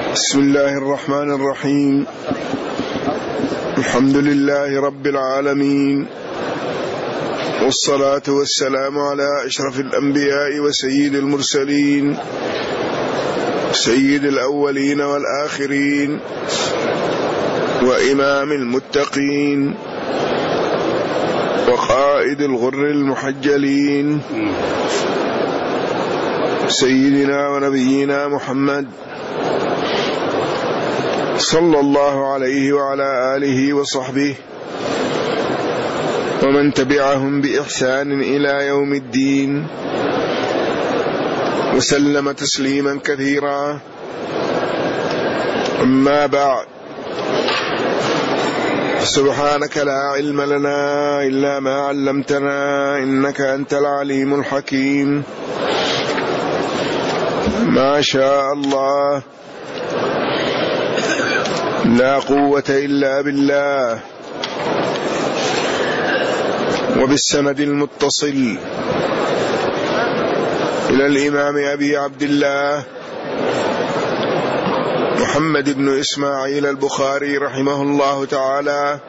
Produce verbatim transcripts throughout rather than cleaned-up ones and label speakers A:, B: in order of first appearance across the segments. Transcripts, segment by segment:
A: بسم الله الرحمن الرحيم. الحمد لله رب العالمين، والصلاة والسلام على أشرف الأنبياء وسيد المرسلين، سيد الأولين والآخرين، وإمام المتقين، وقائد الغر المحجلين، سيدنا ونبينا محمد صلى الله عليه وعلى آله وصحبه ومن تبعهم بإحسان إلى يوم الدين، وسلم تسليما كثيرا. أما بعد، سبحانك لا علم لنا إلا ما علمتنا إنك أنت العليم الحكيم. ما شاء الله، لا قوة إلا بالله. وبالسند المتصل إلى الإمام أبي عبد الله محمد بن إسماعيل البخاري رحمه الله تعالى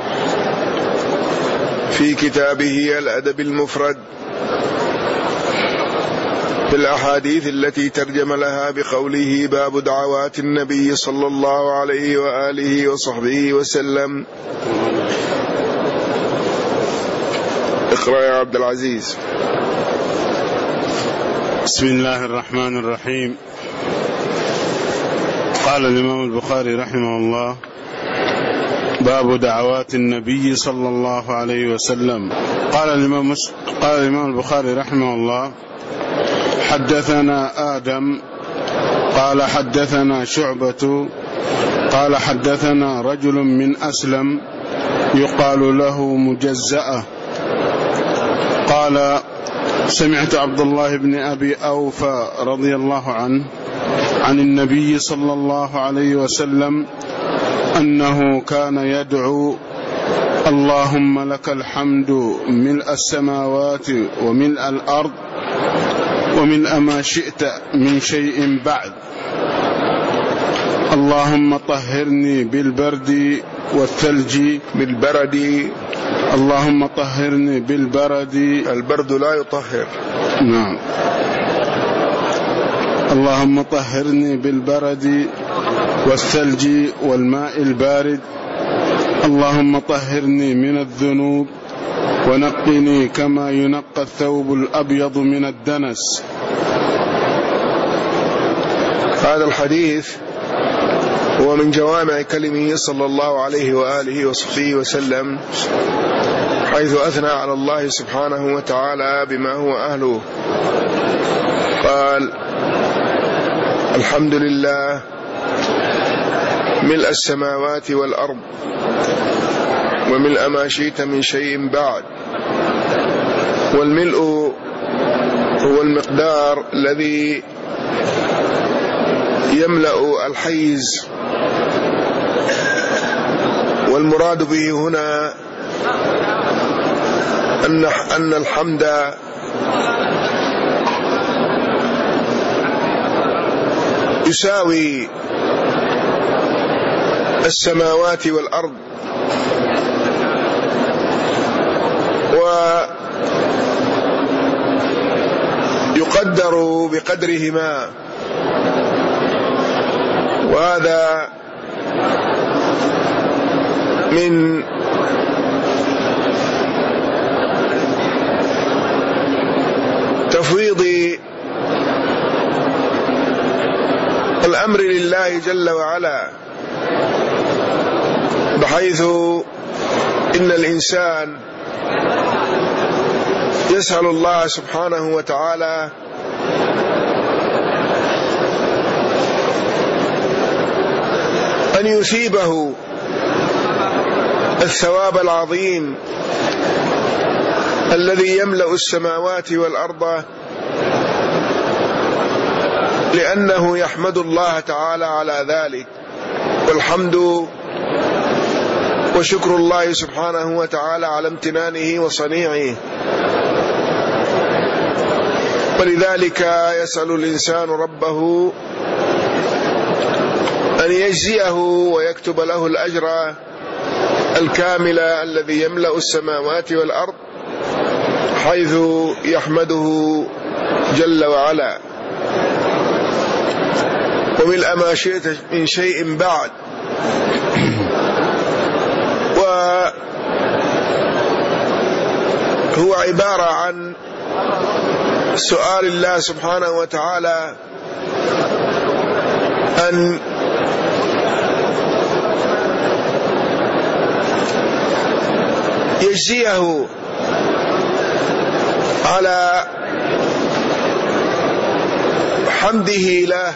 A: في كتابه الأدب المفرد في الأحاديث التي ترجم لها بقوله: باب دعوات النبي صلى الله عليه وآله وصحبه وسلم. اقرأ يا عبد العزيز.
B: بسم الله الرحمن الرحيم. قال الإمام البخاري رحمه الله: باب دعوات النبي صلى الله عليه وسلم. قال الإمام قال الإمام البخاري رحمه الله: حدثنا آدم قال حدثنا شعبة قال حدثنا رجل من أسلم يقال له مجزأة قال: سمعت عبد الله بن أبي أوفى رضي الله عنه عن النبي صلى الله عليه وسلم أنه كان يدعو: اللهم لك الحمد ملء السماوات وملء الأرض وملء ما شئت من شيء بعد، اللهم طهرني بالبرد والثلج
A: بالبرد
B: اللهم طهرني بالبرد.
A: البرد لا يطهر.
B: نعم. اللهم طهرني بالبرد والثلج والماء البارد، اللهم طهرني من الذنوب ونقني كما ينقى الثوب الأبيض من الدنس.
A: هذا الحديث هو من جوامع كلمه صلى الله عليه وآله وصحبه وسلم، حيث أثنى على الله سبحانه وتعالى بما هو أهله. قال: الحمد لله ملء السماوات والأرض وملء ما شئت من شيء بعد. والملء هو المقدار الذي يملأ الحيز، والمراد به هنا أن أن الحمد يساوي السماوات والأرض، ويقدر بقدرهما، وهذا من تفويض الأمر لله جل وعلا، بحيث إن الإنسان يسأل الله سبحانه وتعالى أن يثيبه الثواب العظيم الذي يملأ السماوات والأرض، لأنه يحمد الله تعالى على ذلك. والحمد وشكر الله سبحانه وتعالى على امتنانه وصنيعه، ولذلك يسأل الإنسان ربه أن يجزيه ويكتب له الأجر الكامل الذي يملأ السماوات والأرض، حيث يحمده جل وعلا وملء ما شئت من شيء بعد. وهو عبارة عن سؤال الله سبحانه وتعالى أن يجزيه على حمده له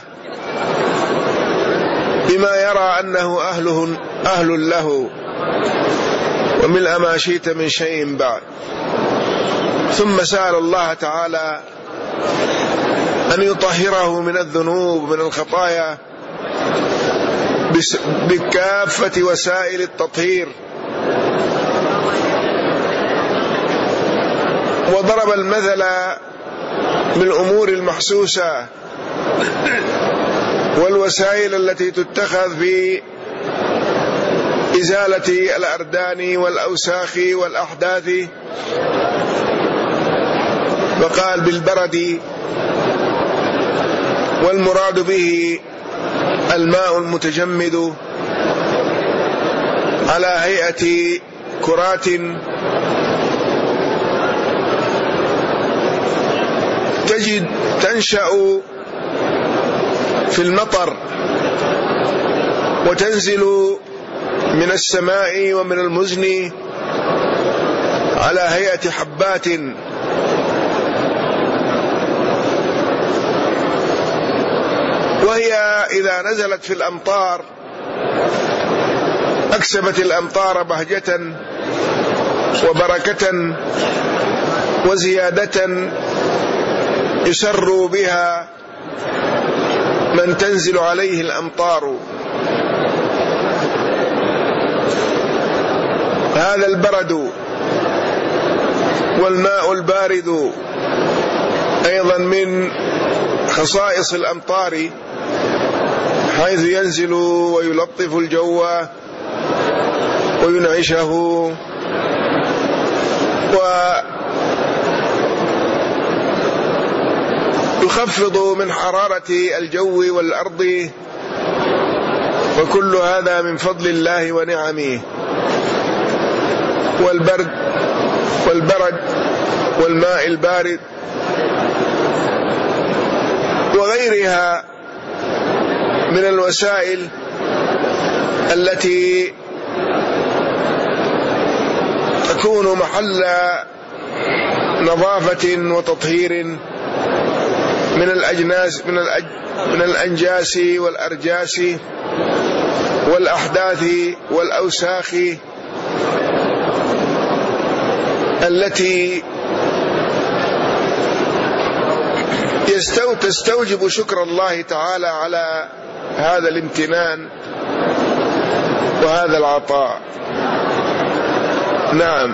A: بما يرى أنه أهله أهل له وملء ما شئت من شيء بعد. ثم سأل الله تعالى أن يطهره من الذنوب ومن الخطايا بكافة وسائل التطهير، وضرب المثل بالأمور المحسوسة والوسائل التي تتخذ في إزالة الأردان والأوساخ والأحداث، وقال بالبرد، والمراد به الماء المتجمد على هيئة كرات تجد تنشأ في المطر وتنزل من السماء ومن المزن على هيئة حبات، وهي إذا نزلت في الأمطار أكسبت الأمطار بهجة وبركة وزيادة يسر بها من تنزل عليه الأمطار. هذا البرد والماء البارد أيضا من خصائص الأمطار، حيث ينزل ويلطف الجو وينعشه ويخفض من حرارة الجو والأرض، وكل هذا من فضل الله ونعمه. والبرد والبرد والماء البارد وغيرها من الوسائل التي تكون محل نظافة وتطهير من الأجناس من الأج من الأنجاس والأرجاس والأحداث والأوساخ التي تستوجب شكر الله تعالى على هذا الامتنان وهذا العطاء. نعم.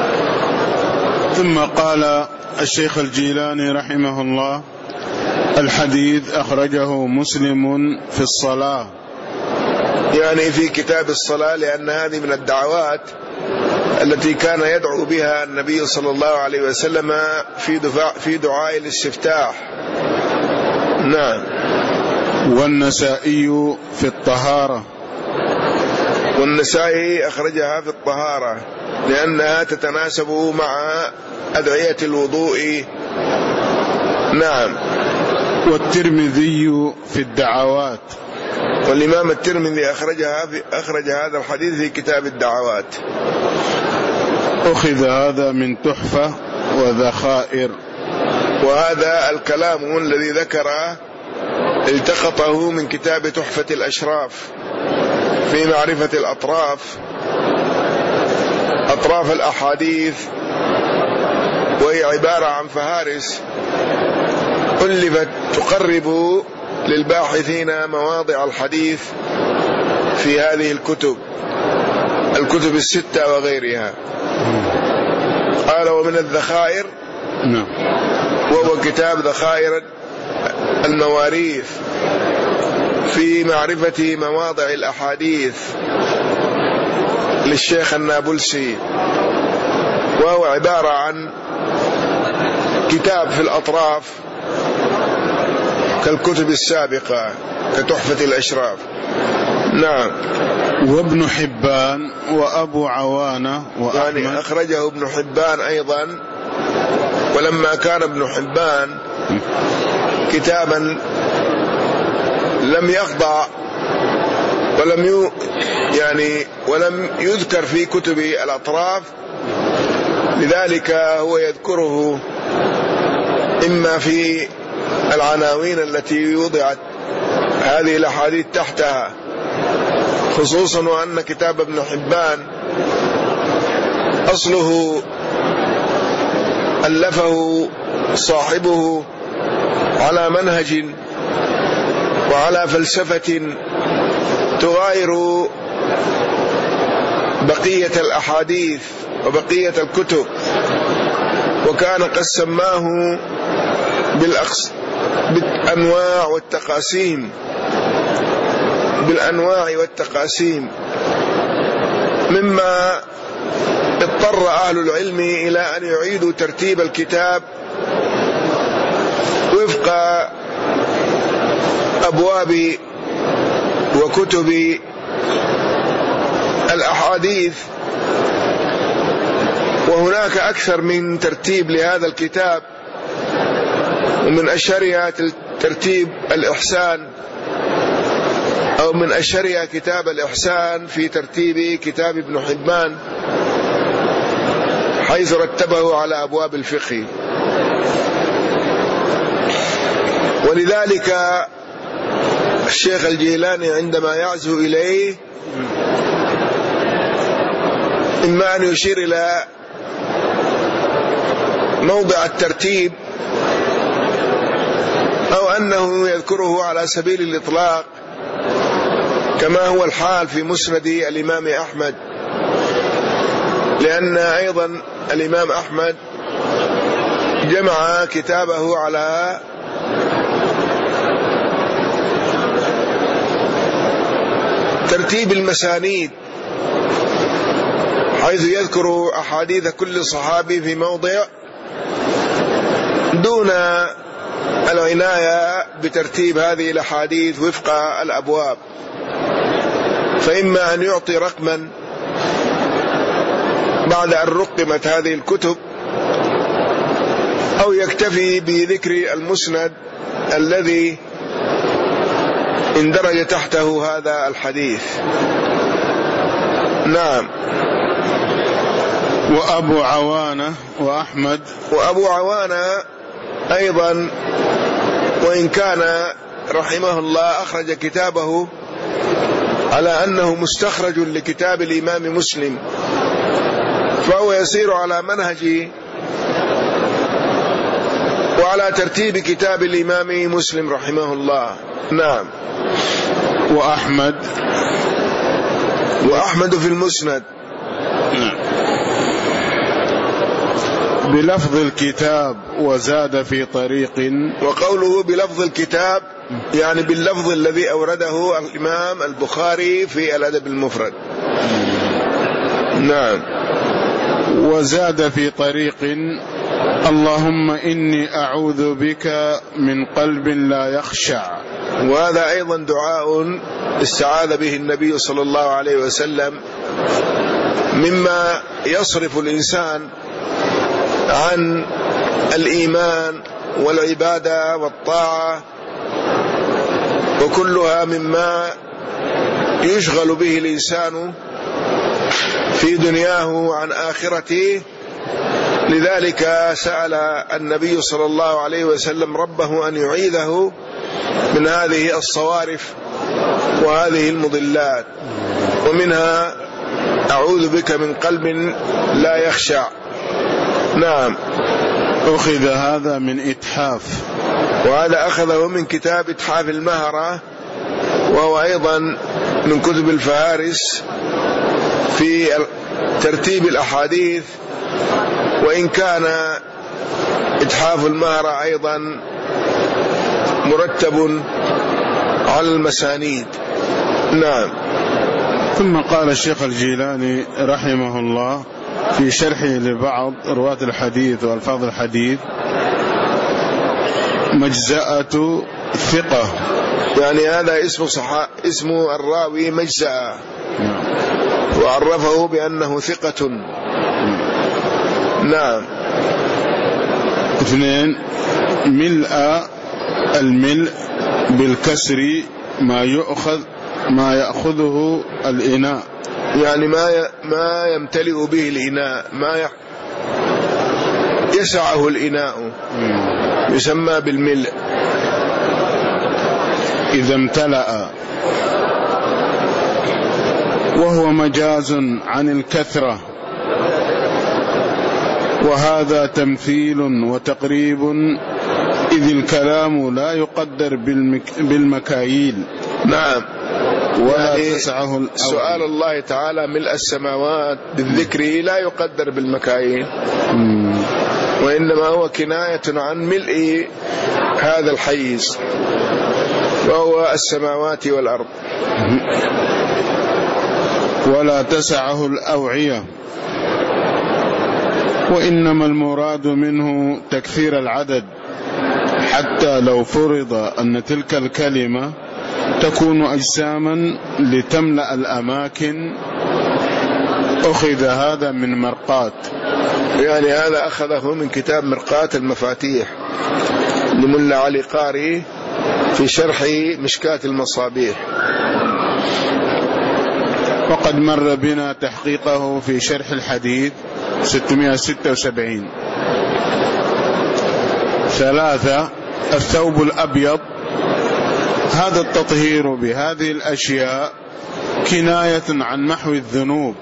B: ثم قال الشيخ الجيلاني رحمه الله: الحديث أخرجه مسلم في الصلاة،
A: يعني في كتاب الصلاة، لأن هذه من الدعوات التي كان يدعو بها النبي صلى الله عليه وسلم في دعاء في دعاء الاستفتاح. نعم.
B: والنسائي في الطهارة،
A: والنسائي أخرجها في الطهارة لأنها تتناسب مع أدعية الوضوء. نعم.
B: والترمذي في الدعوات،
A: والإمام الترمذي أخرجها في أخرج هذا الحديث في كتاب الدعوات.
B: أخذ هذا من تحفة وذخائر،
A: وهذا الكلام الذي ذكره التقطه من كتاب تحفة الأشراف في معرفة الأطراف، أطراف الأحاديث، وهي عبارة عن فهارس ألفت تقرب للباحثين مواضع الحديث في هذه الكتب الكتب الستة وغيرها. قال ومن الذخائر،
B: نعم،
A: وهو كتاب ذخائر المواريث في معرفة مواضع الأحاديث للشيخ النابلسي، وهو عبارة عن كتاب في الأطراف كالكتب السابقة كتحفة الأشراف. نعم.
B: وابن حبان وأبو عوانة وأحمد،
A: يعني أخرجه ابن حبان أيضا، ولما كان ابن حبان كتابا لم يخضع ولم ي... يعني ولم يذكر في كتب الأطراف، لذلك هو يذكره إما في العناوين التي وضعت هذه الأحاديث تحتها، خصوصا وأن كتاب ابن حبان أصله ألفه صاحبه على منهج وعلى فلسفة تغاير بقية الأحاديث وبقية الكتب، وكان قد سماه بالأقس بالأنواع والتقاسيم بالأنواع والتقاسيم مما اضطر أهل العلم إلى أن يعيدوا ترتيب الكتاب وفق أبواب وكتب الأحاديث. وهناك أكثر من ترتيب لهذا الكتاب، ومن أشهرها ترتيب الإحسان، أو من أشهرها كتاب الإحسان في ترتيب كتاب ابن حبان، حيث رتبه على أبواب الفقه. ولذلك الشيخ الجيلاني عندما يعزو إليه إما أن يشير إلى موضع الترتيب أو أنه يذكره على سبيل الإطلاق، كما هو الحال في مسند الإمام أحمد، لأن أيضا الإمام أحمد جمع كتابه على ترتيب المسانيد، حيث يذكر أحاديث كل صحابي في موضع دون العناية بترتيب هذه الأحاديث وفق الأبواب، فإما أن يعطي رقما بعد أن رقمت هذه الكتب، أو يكتفي بذكر المسند الذي اندرج تحته هذا الحديث. نعم.
B: وأبو عوانة وأحمد.
A: وأبو عوانة أيضا، وإن كان رحمه الله أخرج كتابه على أنه مستخرج لكتاب الإمام مسلم، فهو يسير على منهج وعلى ترتيب كتاب الإمام مسلم رحمه الله. نعم.
B: وأحمد.
A: وأحمد في المسند.
B: نعم. بلفظ الكتاب وزاد في طريق.
A: وقوله بلفظ الكتاب يعني باللفظ الذي أورده الإمام البخاري في الأدب المفرد. نعم.
B: وزاد في طريق اللهم إني أعوذ بك من قلب لا يخشع.
A: وهذا أيضا دعاء استعاذ به النبي صلى الله عليه وسلم مما يصرف الإنسان عن الإيمان والعبادة والطاعة، وكلها مما يشغل به الإنسان في دنياه عن آخرته. لذلك سأل النبي صلى الله عليه وسلم ربه أن يعيذه من هذه الصوارف وهذه المضلات، ومنها أعوذ بك من قلب لا يخشع. نعم.
B: أخذ هذا من إتحاف،
A: وهذا أخذه من كتاب إتحاف المهرة، وهو أيضا من كتب الفهارس في ترتيب الأحاديث، وإن كان إتحاف المهرة أيضا مرتب على المسانيد. نعم.
B: ثم قال الشيخ الجيلاني رحمه الله في شرحه لبعض رواة الحديث والفاظ الحديث: مجزأة ثقة،
A: يعني هذا اسم صحا اسم الراوي مجزأة، وعرفه بأنه ثقة. نعم.
B: اثنين: ملء، الملء بالكسر ما يؤخذ ما يأخذه الإناء،
A: يعني ما ما يمتلئ به الإناء، ما يسعه الإناء، يسمى بالملء.
B: إذا امتلأ، وهو مجاز عن الكثرة، وهذا تمثيل وتقريب، إذ الكلام لا يقدر بالمك... بالمكاييل.
A: نعم.
B: ولا
A: يعني
B: تسعه الأول.
A: سؤال الله تعالى ملء السماوات بالذكر لا يقدر بالمكاييل، وإنما هو كناية عن ملء هذا الحيز، وهو السماوات والأرض.
B: ولا تسعه الأوعية، وإنما المراد منه تكثير العدد، حتى لو فرض أن تلك الكلمة تكون أجساما لتملأ الأماكن، أخذ هذا من مرقاة.
A: يعني هذا أخذه من كتاب مرقاة المفاتيح لملا علي قاري في شرح مشكاة المصابيح،
B: وقد مر بنا تحقيقه في شرح الحديث ستمائة وستة وسبعين. ثلاثة: الثوب الأبيض، هذا التطهير بهذه الأشياء كناية عن محو الذنوب،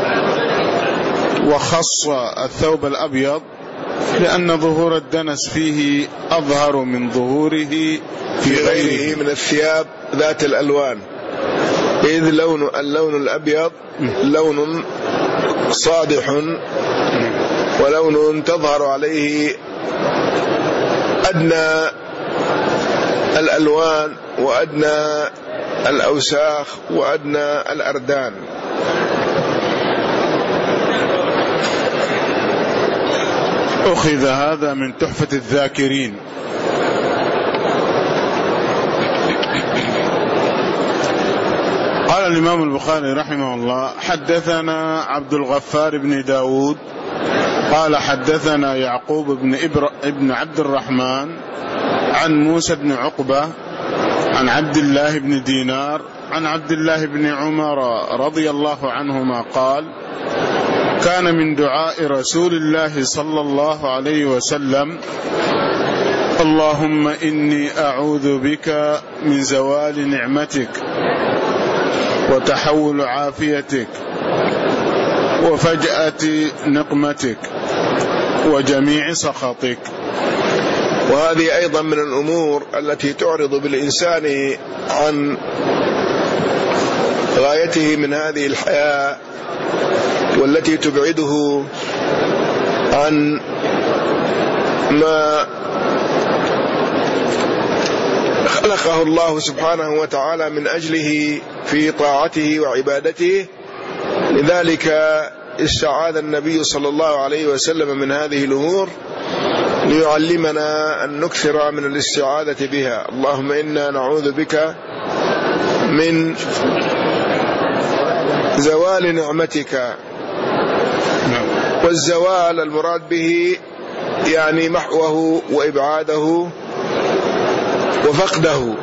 B: وخص الثوب الأبيض لأن ظهور الدنس فيه أظهر من ظهوره في غيره
A: من الثياب ذات الألوان، إذ لون اللون الأبيض لون صادح، ولون تظهر عليه أدنى الألوان وأدنى الأوساخ وأدنى الأردان.
B: أخذ هذا من تحفة الذاكرين. قال الإمام البخاري رحمه الله: حدثنا عبد الغفار بن داود قال حدثنا يعقوب بن, إبر... ابن عبد الرحمن عن موسى بن عقبة عن عبد الله بن دينار عن عبد الله بن عمر رضي الله عنهما قال: كان من دعاء رسول الله صلى الله عليه وسلم: اللهم إني أعوذ بك من زوال نعمتك وتحول عافيتك وفجأة نقمتك وجميع سخطك.
A: وهذه أيضا من الأمور التي تعرض بالإنسان عن غايته من هذه الحياة، والتي تبعده عن ما خلقه الله سبحانه وتعالى من أجله في طاعته وعبادته. لذلك استعاذ النبي صلى الله عليه وسلم من هذه الأمور ليعلمنا أن نكثر من الاستعاذة بها. اللهم إنا نعوذ بك من زوال نعمتك. والزوال المراد به يعني محوه وإبعاده وفقده.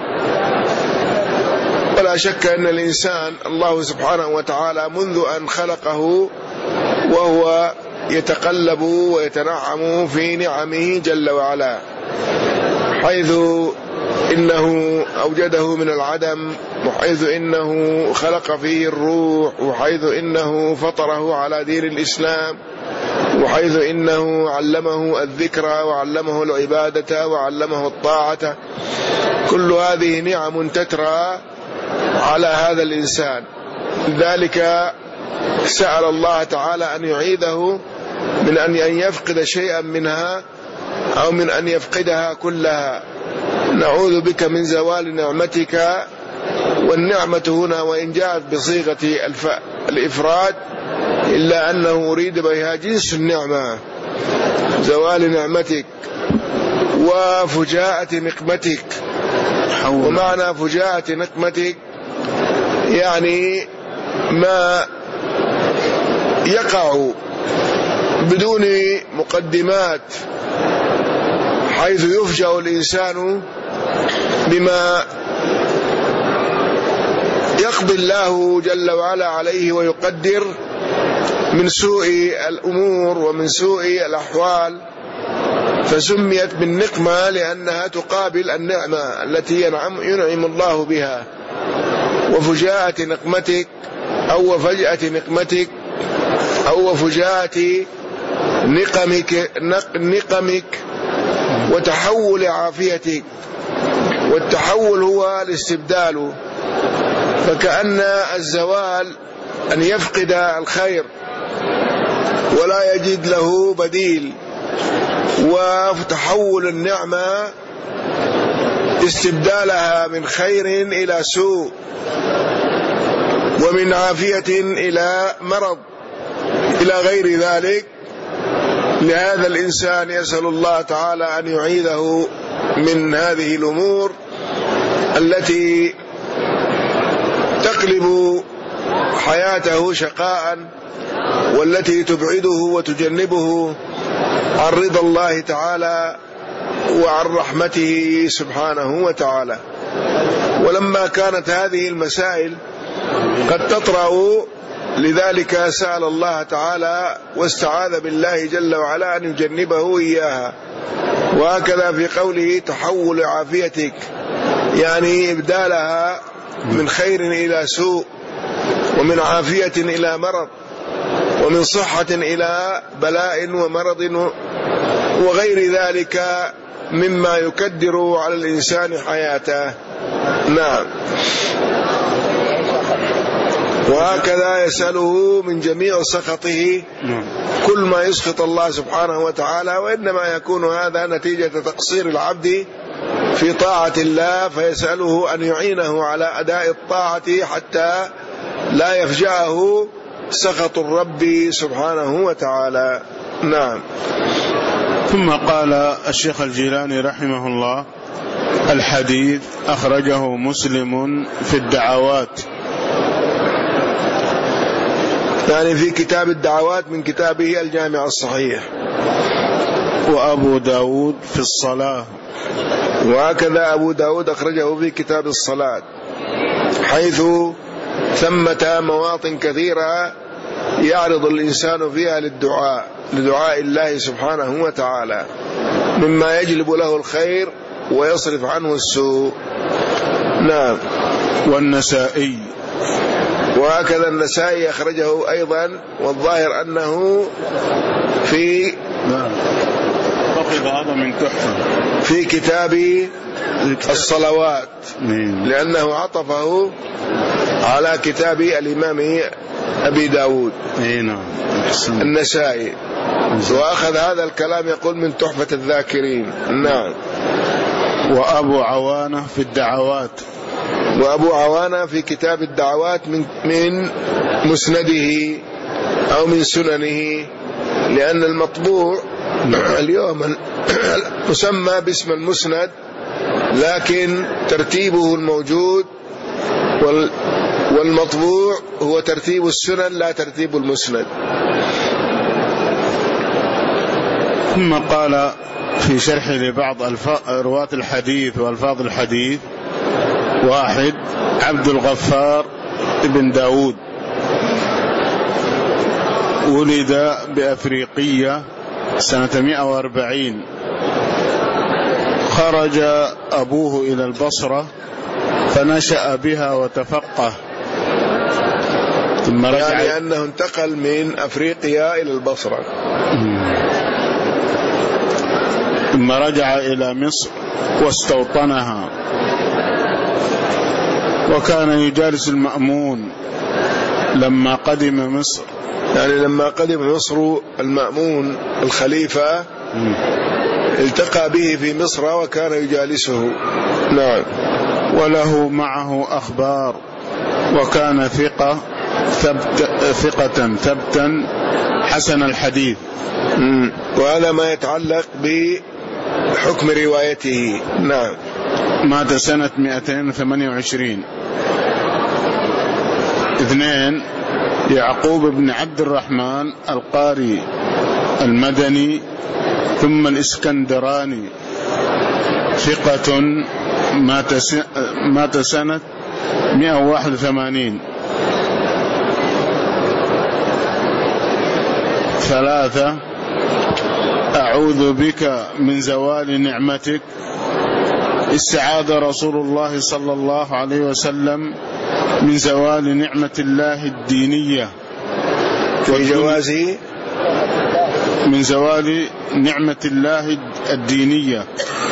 A: ولا شك أن الإنسان الله سبحانه وتعالى منذ أن خلقه وهو يتقلب ويتنعم في نعمه جل وعلا، حيث إنه أوجده من العدم، وحيث إنه خلق فيه الروح، وحيث إنه فطره على دين الإسلام، وحيث إنه علمه الذكر وعلمه العبادة وعلمه الطاعة. كل هذه نعم تترى على هذا الإنسان. لذلك سأل الله تعالى أن يعيذه من أن يفقد شيئا منها أو من أن يفقدها كلها. نعوذ بك من زوال نعمتك والنعمة هنا وإن جاءت بصيغة الإفراد إلا أنه أريد بها جنس النعمة، زوال نعمتك وفجاءة نقمتك. ومعنى فجاءة نقمتك يعني ما يقع بدون مقدمات، حيث يفجأ الإنسان بما يقضي الله جل وعلا عليه ويقدر من سوء الأمور ومن سوء الأحوال، فسميت بالنقمة لأنها تقابل النعمة التي ينعم, ينعم الله بها. وفجاءة نقمتك أو وفجأة نقمتك أو وفجاءة نقمك, نقمك وتحول عافيتك، والتحول هو الاستبدال، فكأن الزوال أن يفقد الخير ولا يجد له بديل، وتحول النعمة استبدالها من خير إلى سوء، ومن عافية إلى مرض إلى غير ذلك. لهذا الإنسان يسأل الله تعالى أن يعيذه من هذه الأمور التي تقلب حياته شقاء، والتي تبعده وتجنبه عن رضا الله تعالى وعن رحمته سبحانه وتعالى. ولما كانت هذه المسائل قد تطرأ لذلك سأل الله تعالى واستعاذ بالله جل وعلا أن يجنبه إياها. وهكذا في قوله تحول عافيتك، يعني إبدالها من خير إلى سوء، ومن عافية إلى مرض، ومن صحة إلى بلاء ومرض وغير ذلك مما يكدر على الإنسان حياته. نعم. وهكذا يسأله من جميع سخطه كل ما يسخط الله سبحانه وتعالى، وإنما يكون هذا نتيجة تقصير العبد في طاعة الله، فيسأله أن يعينه على أداء الطاعة حتى لا يفجأه سخط الرب سبحانه وتعالى. نعم.
B: ثم قال الشيخ الجيلاني رحمه الله: الحديث أخرجه مسلم في الدعوات،
A: يعني في كتاب الدعوات من كتابه الجامع الصحيح،
B: وأبو داود في الصلاة،
A: وهكذا أبو داود أخرجه في كتاب الصلاة، حيث ثمة مواطن كثيرة يعرض الإنسان فيها للدعاء لدعاء الله سبحانه وتعالى، مما يجلب له الخير ويصرف عنه السوء. نعم.
B: والنسائي،
A: وهكذا النسائي أخرجه أيضا، والظاهر أنه في
B: هذا من تحفة
A: في كتاب الصلوات، لأنه عطفه على كتاب الإمام أبي داود النسائي، وأخذ هذا الكلام يقول من تحفة الذاكرين. نعم.
B: وأبو عوانة في الدعوات،
A: وأبو عوانة في كتاب الدعوات من من مسنده أو من سننه، لأن المطبوع اليوم مسمى باسم المسند، لكن ترتيبه الموجود والمطبوع هو ترتيب السنن لا ترتيب المسند.
B: ثم قال في شرح لبعض رواة الحديث والفاظ الحديث: واحد، عبد الغفار ابن داود، ولد بأفريقية سنة مئة وأربعين، خرج أبوه إلى البصرة فنشأ بها وتفقه، ثم رجع،
A: يعني أنه انتقل من أفريقيا إلى البصرة،
B: ثم رجع إلى مصر واستوطنها، وكان يجالس المأمون لما قدم مصر،
A: يعني لما قدم مصر المأمون الخليفة التقى به في مصر وكان يجالسه. نعم.
B: وله معه أخبار، وكان ثقة ثبت ثقة ثبتا حسن الحديث.
A: وهذا ما يتعلق بحكم روايته. نعم.
B: مات سنة مئتين وثمانية وعشرين. اثنين، يعقوب بن عبد الرحمن القاري المدني ثم الإسكندراني، ثقة، مات سنة مئة وواحد وثمانين. ثلاثة، أعوذ بك من زوال نعمتك، استعاذ رسول الله صلى الله عليه وسلم من زوال نعمة الله الدينية
A: في جوازه
B: من زوال نعمة الله الدينية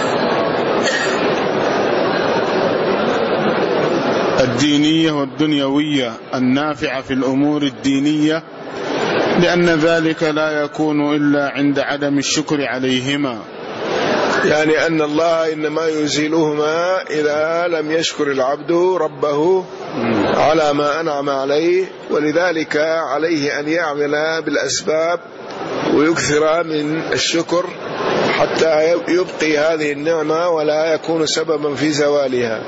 B: الدينية والدنيوية النافعة في الأمور الدينية، لأن ذلك لا يكون إلا عند عدم الشكر عليهما،
A: يعني أن الله إنما يزيلهما إذا لم يشكر العبد ربه على ما أنعم عليه، ولذلك عليه أن يعمل بالأسباب ويكثر من الشكر حتى يبقي هذه النعمة ولا يكون سببا في زوالها.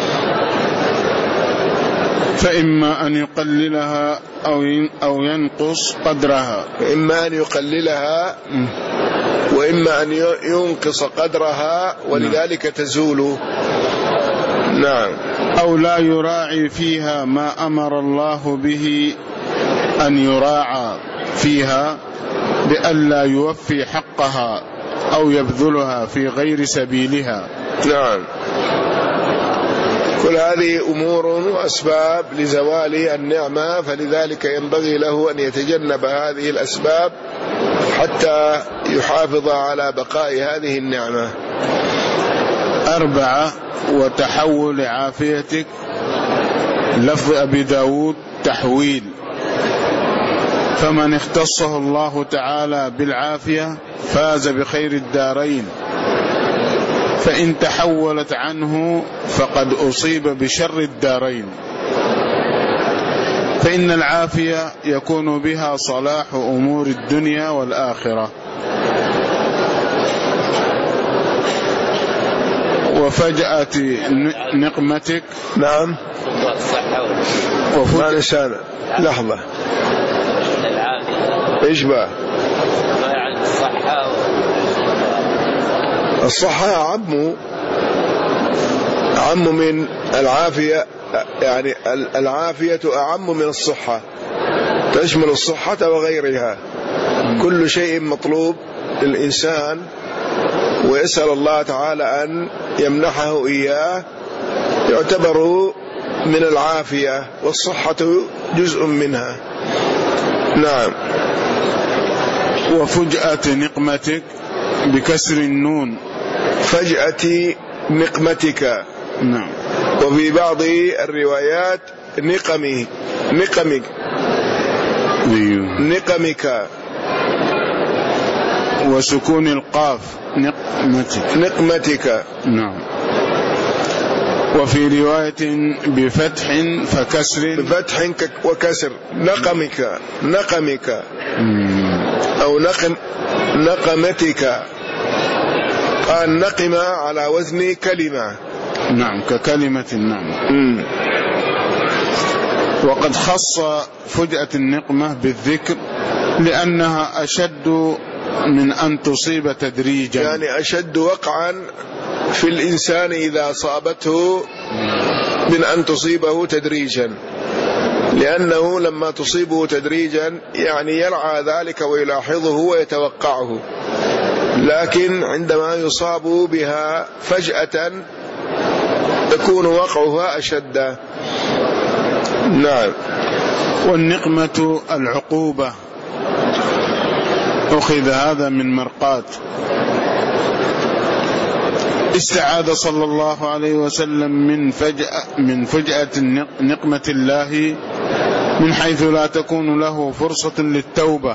B: فإما أن يقللها أو ينقص قدرها،
A: إما أن يقللها وإما أن ينقص قدرها ولذلك تزول. نعم.
B: أو لا يراعي فيها ما أمر الله به أن يراعى فيها بألا يوفي حقها أو يبذلها في غير سبيلها.
A: نعم. كل هذه أمور وأسباب لزوال النعمة، فلذلك ينبغي له أن يتجنب هذه الأسباب حتى يحافظ على بقاء هذه النعمة.
B: أربعة، وتحول عافيتك، لفظ أبي داود تحويل، فمن اختصه الله تعالى بالعافية فاز بخير الدارين، فإن تحولت عنه فقد أصيب بشر الدارين، فإن العافية يكون بها صلاح أمور الدنيا والآخرة. وفجأة نقمتك.
A: نعم. وفجأة لحظة إيش بقى؟ الصحة عم عم من العافية، يعني العافية أعم من الصحة، تشمل الصحة وغيرها. كل شيء مطلوب للإنسان ويسأل الله تعالى أن يمنحه إياه يعتبر من العافية، والصحة جزء منها. نعم.
B: وفجأة نقمتك بكسر النون،
A: فجأة نقمتك.
B: نعم.
A: وفي بعض الروايات نقمي نقمك نقمك
B: وسكون القاف نقمتك
A: نقمتك.
B: نعم. وفي رواية بفتح فكسر،
A: بفتح وكسر، نقمك نقمك أو نقم نقمتك. قال نقم على وزن كلمة.
B: نعم، ككلمة. نعم.
A: مم.
B: وقد خص فجأة النقمة بالذكر لأنها أشد من أن تصيب تدريجا،
A: يعني أشد وقعا في الإنسان إذا أصابته من أن تصيبه تدريجا، لأنه لما تصيبه تدريجا يعني يرعى ذلك ويلاحظه ويتوقعه، لكن عندما يصاب بها فجأة يكون وقعها أشد. نعم.
B: والنقمة العقوبة، أخذ هذا من مرقات. استعاذ صلى الله عليه وسلم من فجأة من فجأة نقمة الله من حيث لا تكون له فرصة للتوبة،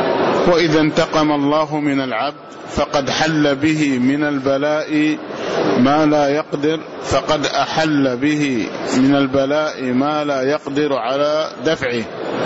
B: وإذا انتقم الله من العبد فقد حل به من البلاء ما لا يقدر فقد أحل به من البلاء ما لا يقدر على دفعه،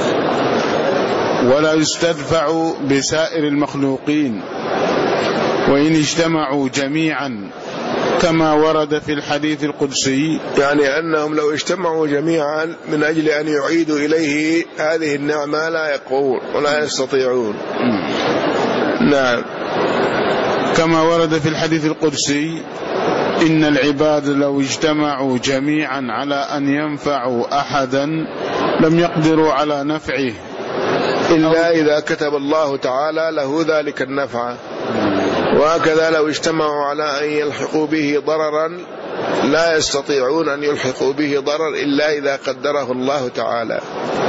B: ولا يستدفع بسائر المخلوقين وإن اجتمعوا جميعا، كما ورد في الحديث القدسي.
A: يعني أنهم لو اجتمعوا جميعا من أجل أن يعيدوا إليه هذه النعمة لا يقوون ولا يستطيعون. نعم.
B: كما ورد في الحديث القدسي: إن العباد لو اجتمعوا جميعا على أن ينفعوا أحدا لم يقدروا على نفعه
A: إلا إذا كتب الله تعالى له ذلك النفع. وهكذا لو اجتمعوا على أن يلحقوا به ضررا لا يستطيعون أن يلحقوا به ضرر إلا إذا قدره الله تعالى.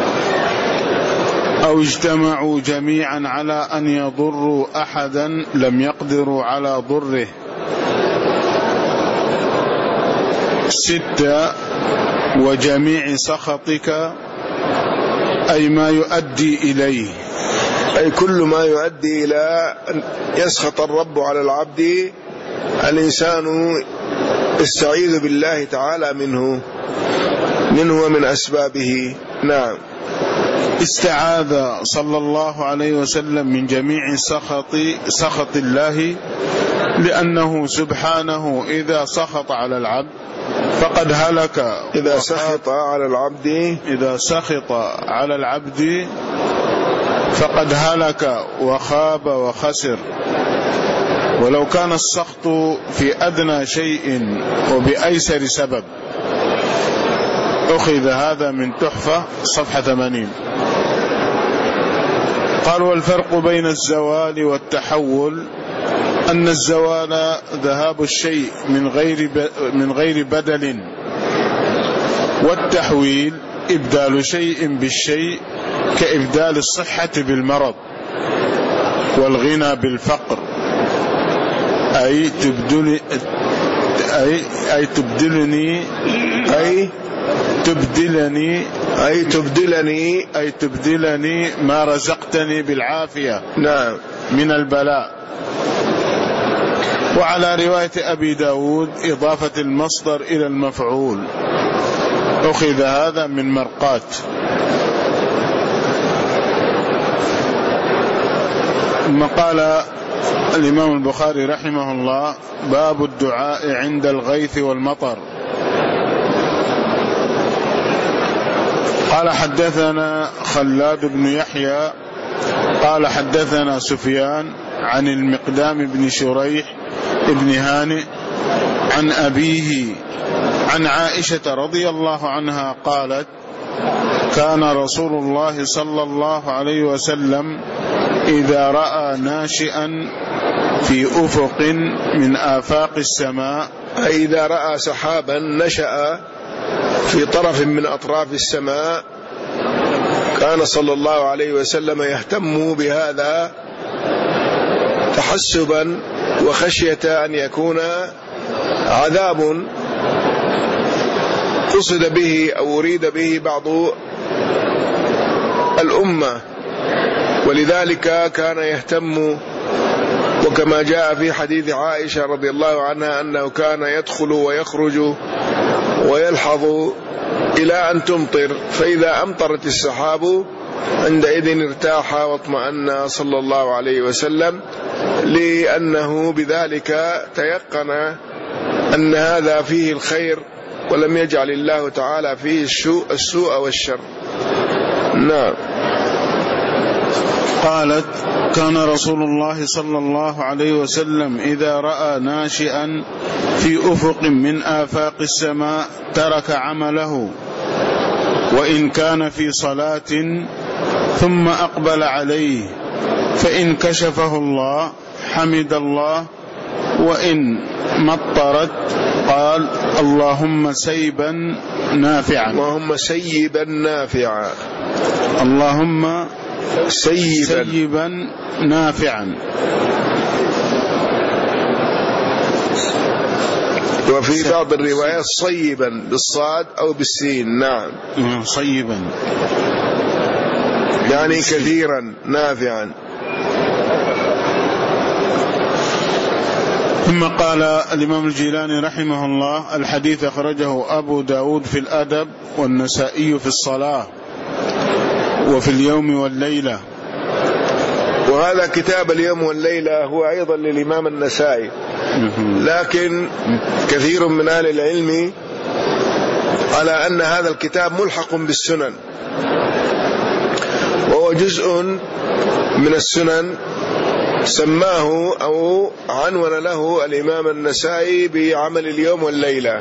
B: أو اجتمعوا جميعا على أن يضروا أحدا لم يقدروا على ضره. ستة: وجميع سخطك، أي ما يؤدي إليه،
A: أي كل ما يؤدي إلى أن يسخط الرب على العبد الإنسان يستعيذ بالله تعالى منه منه ومن أسبابه. نعم.
B: استعاذ صلى الله عليه وسلم من جميع سخط سخط الله، لأنه سبحانه إذا سخط على العبد فقد هلك.
A: إذا سخط على العبد
B: إذا سخط على العبد فقد هلك وخاب وخسر. ولو كان السخط في أدنى شيء وبأيسر سبب. أخذ هذا من تحفة صفحة ثمانين. قال: والفرق بين الزوال والتحول أن الزوال ذهاب الشيء من غير من غير بدل، والتحويل إبدال شيء بالشيء، كإبدال الصحة بالمرض والغنى بالفقر. أي تبدل أي أي تبدلني
A: أي
B: تبدلني
A: أي تبدلني
B: أي تبدلني ما رزقتني بالعافية.
A: نعم.
B: من البلاء. وعلى رواية أبي داود إضافة المصدر إلى المفعول. أخذ هذا من مرقات. ثم قال الإمام البخاري رحمه الله: باب الدعاء عند الغيث والمطر. قال: حدثنا خلاد بن يحيى قال حدثنا سفيان عن المقدام بن شريح ابن هانئ عن أبيه عن عائشة رضي الله عنها قالت: كان رسول الله صلى الله عليه وسلم إذا رأى ناشئا في أفق من آفاق السماء،
A: أي إذا رأى سحابا نشأ في طرف من أطراف السماء، كان صلى الله عليه وسلم يهتم بهذا تحسبا وخشية أن يكون عذاب قصد به أو أريد به بعض الأمة، ولذلك كان يهتم. وكما جاء في حديث عائشة رضي الله عنها أنه كان يدخل ويخرج ويلحظ إلى أن تمطر، فإذا أمطرت السحاب عندئذ ارتاح واطمأن صلى الله عليه وسلم، لأنه بذلك تيقن أن هذا فيه الخير ولم يجعل الله تعالى فيه السوء والشر. نعم.
B: قالت: كان رسول الله صلى الله عليه وسلم إذا رأى ناشئا في أفق من آفاق السماء ترك عمله، وإن كان في صلاة ثم أقبل عليه، فإن كشفه الله حمد الله، وإن مطرت قال: اللهم سيبا نافعا.
A: اللهم سيبا نافعا.
B: اللهم
A: سيبا,
B: سيبا نافعا.
A: وفي بعض الروايات صيبا بالصاد أو بالسين. نعم.
B: صيبا
A: يعني كثيرا نافعا.
B: ثم قال الإمام الجيلاني رحمه الله: الحديث أخرجه أبو داود في الأدب، والنسائي في الصلاة، وفي اليوم والليلة.
A: وهذا كتاب اليوم والليلة هو أيضا للإمام النسائي، لكن كثير من أهل العلم على أن هذا الكتاب ملحق بالسنن، وهو جزء من السنن سماه أو عنون له الإمام النسائي بعمل اليوم والليلة،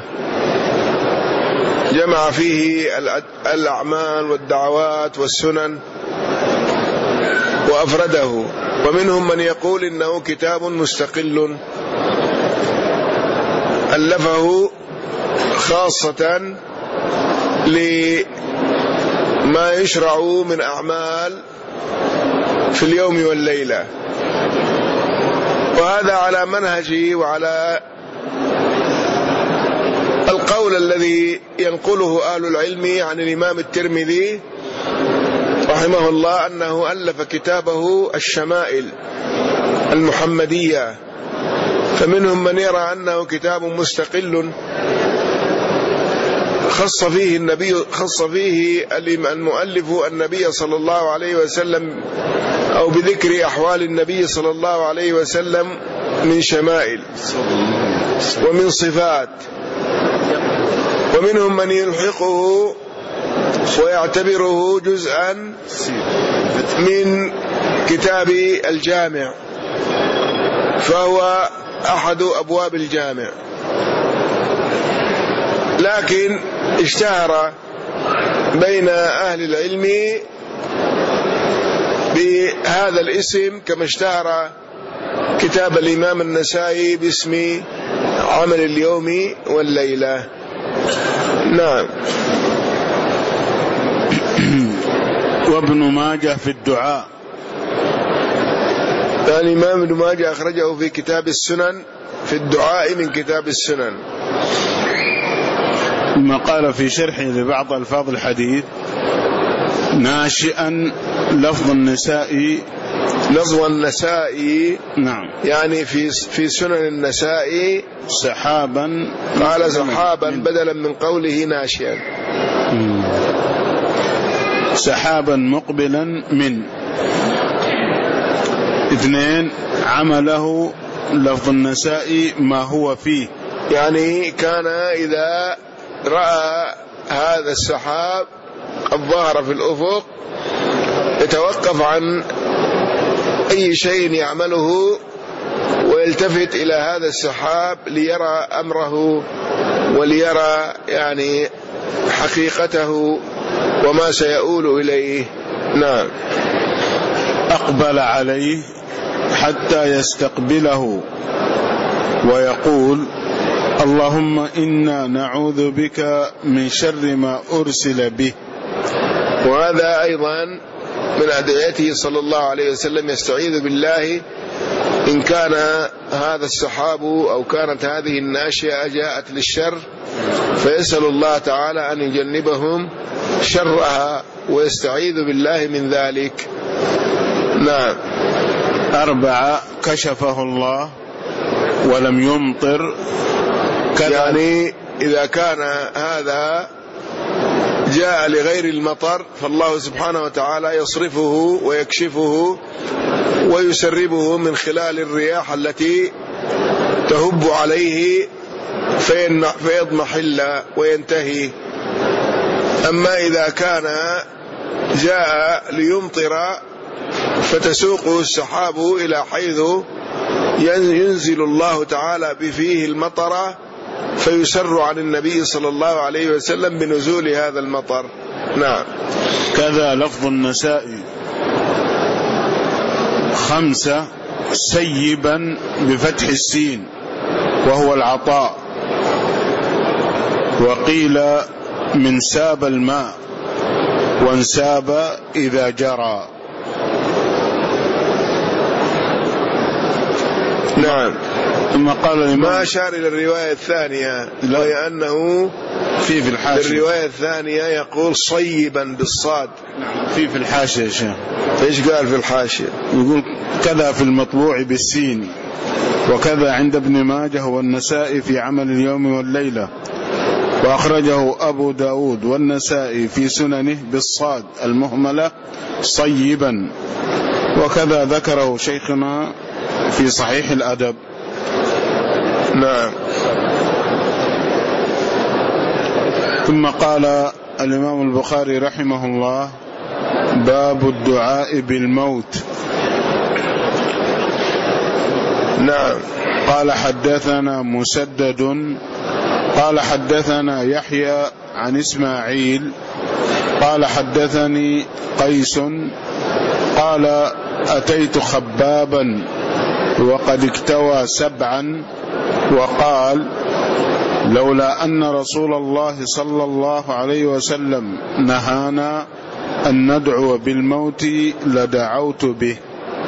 A: جمع فيه الأعمال والدعوات والسنن وأفرده. ومنهم من يقول إنه كتاب مستقل ألفه خاصة لما يشرع من أعمال في اليوم والليلة، وهذا على منهجه وعلى القول الذي ينقله أهل العلم عن الإمام الترمذي رحمه الله أنه ألف كتابه الشمائل المحمدية، فمنهم من يرى أنه كتاب مستقل خص فيه النبي خص فيه المؤلف النبي صلى الله عليه وسلم، أو بذكر أحوال النبي صلى الله عليه وسلم من شمائل ومن صفات. ومنهم من يلحقه ويعتبره جزءا من كتاب الجامع، فهو أحد أبواب الجامع، لكن اشتهر بين أهل العلم بهذا الاسم كما اشتهر كتاب الإمام النسائي باسم عمل اليوم والليلة. نعم.
B: وابن ماجه في الدعاء،
A: الإمام ابن ماجه أخرجه في كتاب السنن في الدعاء من كتاب السنن.
B: ثم قال في شرحه لبعض ألفاظ الحديث: ناشئا لفظ النسائي
A: لفظ النسائي
B: نعم
A: يعني في في سنن النسائي
B: سحابا،
A: قال سحابا بدلا من قوله ناشئا.
B: سحابا مقبلا من. اثنين، عمله لفظ النسائي ما هو فيه،
A: يعني كان إذا رأى هذا السحاب قد ظهر في الأفق يتوقف عن أي شيء يعمله ويلتفت إلى هذا السحاب ليرى أمره وليرى يعني حقيقته وما سيؤول إليه. نعم.
B: أقبل عليه حتى يستقبله ويقول: اللهم إنا نعوذ بك من شر ما أرسل به.
A: وهذا أيضا من أدعيته صلى الله عليه وسلم، يستعيذ بالله إن كان هذا السحاب أو كانت هذه الناشئة جاءت للشر، فيسأل الله تعالى أن يجنبهم شرها ويستعيذ بالله من ذلك. نعم.
B: أربعة، كشفه الله ولم يمطر،
A: يعني إذا كان هذا جاء لغير المطر فالله سبحانه وتعالى يصرفه ويكشفه ويسربه من خلال الرياح التي تهب عليه فيضمحل وينتهي. أما إذا كان جاء ليمطر فتسوقه السحاب إلى حيث ينزل الله تعالى فيه المطر فيسر عن النبي صلى الله عليه وسلم بنزول هذا المطر. نعم.
B: كذا لفظ النسائي. خمسة، سيبا بفتح السين وهو العطاء، وقيل من ساب الماء وانساب إذا جرى.
A: نعم.
B: ثم قال
A: ما أشار إلى الرواية الثانية، وهي أنه
B: في في الحاشية
A: الرواية الثانية يقول صيبا بالصاد.
B: في في الحاشية يا شيخ.
A: إيش قال في الحاشية؟
B: يقول كذا في المطبوع بالسين. وكذا عند ابن ماجه والنسائي في عمل اليوم والليلة، وأخرجه أبو داود والنسائي في سننه بالصاد المهملة صيبا، وكذا ذكره شيخنا في صحيح الأدب.
A: نعم.
B: ثم قال الإمام البخاري رحمه الله: باب الدعاء بالموت.
A: نعم.
B: قال حدثنا مسدد قال حدثنا يحيى عن إسماعيل قال حدثني قيس قال: أتيت خبابا وقد اكتوى سبعا، وقال: لولا أن رسول الله صلى الله عليه وسلم نهانا أن ندعو بالموت لدعوت به.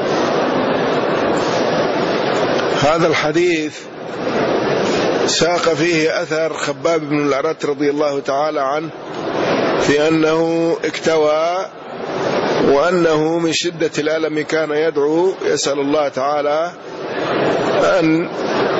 A: هذا الحديث ساق فيه أثر خباب بن الأرت رضي الله تعالى عنه في أنه اكتوى، وأنه من شدة الألم كان يدعو يسأل الله تعالى أن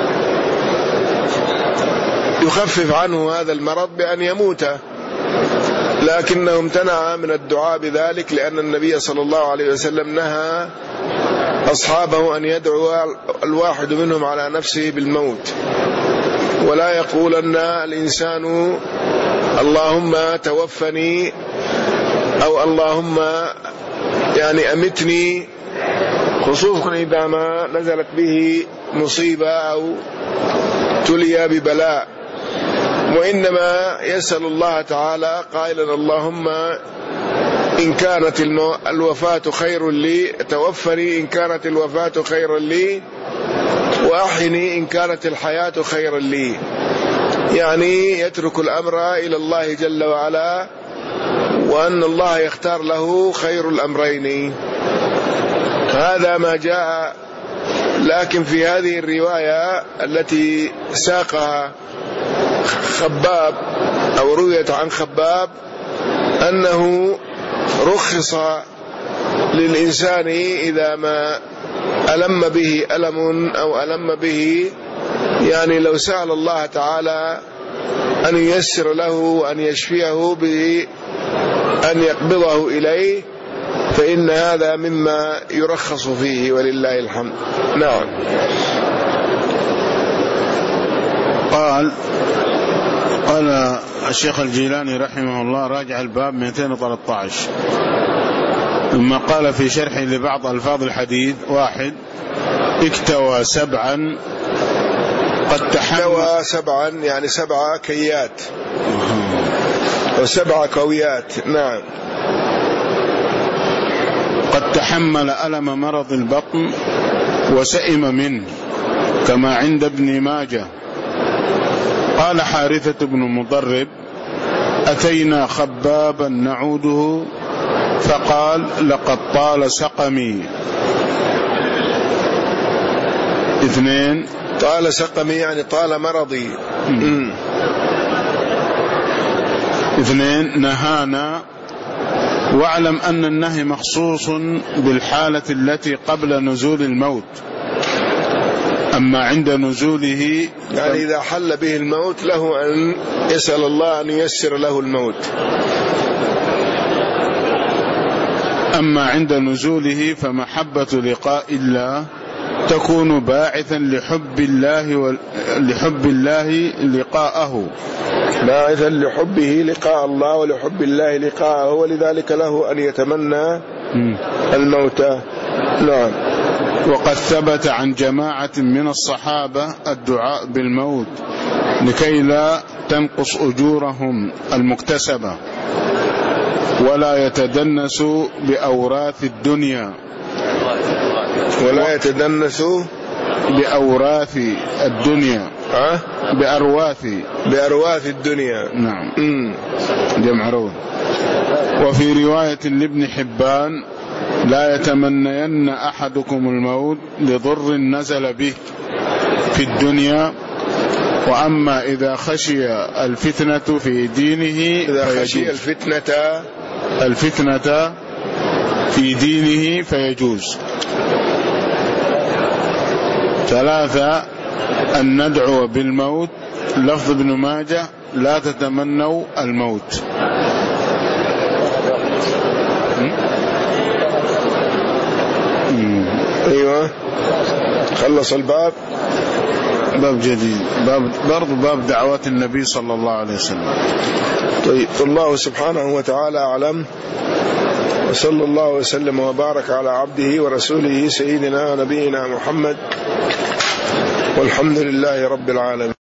A: يخفف عنه هذا المرض بأن يموت، لكنه امتنع من الدعاء بذلك، لأن النبي صلى الله عليه وسلم نهى أصحابه أن يدعو الواحد منهم على نفسه بالموت، ولا يقول أن الإنسان اللهم توفني أو اللهم يعني أمتني، خصوصا إذا ما نزلت به مصيبة أو تلي ببلاء، وإنما يسأل الله تعالى قائلا: اللهم إن كانت الوفاة خير لي توفني، إن كانت الوفاة خيرا لي وأحيني، إن كانت الحياة خيرا لي. يعني يترك الأمر إلى الله جل وعلا، وأن الله يختار له خير الأمرين. هذا ما جاء. لكن في هذه الرواية التي ساقها خباب أو رويت عن خباب أنه رخص للإنسان إذا ما ألم به ألم أو ألم به، يعني لو سأل الله تعالى أن ييسر له وأن يشفيه بأن يقبضه إليه، فإن هذا مما يرخص فيه ولله الحمد. نعم.
B: قال قال الشيخ الجيلاني رحمه الله راجع الباب مئتين وثلاثة عشر، ثم قال في شرحه لبعض ألفاظ الحديث: واحد، اكتوى سبعا قد تحمل.
A: اكتوى سبعا يعني سبعة كيات وسبعة كويات. نعم.
B: قد تحمل ألم مرض البطن وسئم منه، كما عند ابن ماجه. قال حارثة بن مضرب: أتينا خبابا نعوده فقال: لقد طال سقمي. اثنين،
A: طال سقمي يعني طال مرضي.
B: اثنين، نهانا. واعلم أن النهي مخصوص بالحالة التي قبل نزول الموت، أما عند نزوله
A: يعني إذا حل به الموت له أن يسأل الله أن ييسر له الموت.
B: أما عند نزوله فمحبة لقاء الله تكون باعثا لحب الله و... لحب الله لقاءه،
A: باعثا لحبه لقاء الله ولحب الله لقاءه، ولذلك له أن يتمنى الموت. نعم.
B: وقد ثبت عن جماعة من الصحابة الدعاء بالموت لكي لا تنقص أجورهم المكتسبة، ولا يتدنسوا بأوراث الدنيا
A: ولا يتدنسوا
B: بأوراث الدنيا
A: أه؟
B: بأرواث
A: بأرواث الدنيا.
B: نعم.
A: م.
B: جمع روث. وفي رواية لابن حبان: لا يتمنين أحدكم الموت لضر نزل به في الدنيا، وأما إذا خشي الفتنة في دينه
A: إذا خشي الفتنة
B: الفتنة في دينه فيجوز. ثلاثة أن ندعو بالموت. لفظ ابن ماجه لا تتمنوا الموت.
A: أيوة خلص الباب.
B: باب جديد، باب برضو باب دعوات النبي صلى الله عليه وسلم.
A: طيب الله سبحانه وتعالى أعلم، وصلى الله وسلم وبارك على عبده ورسوله سيدنا ونبينا محمد، والحمد لله رب العالمين.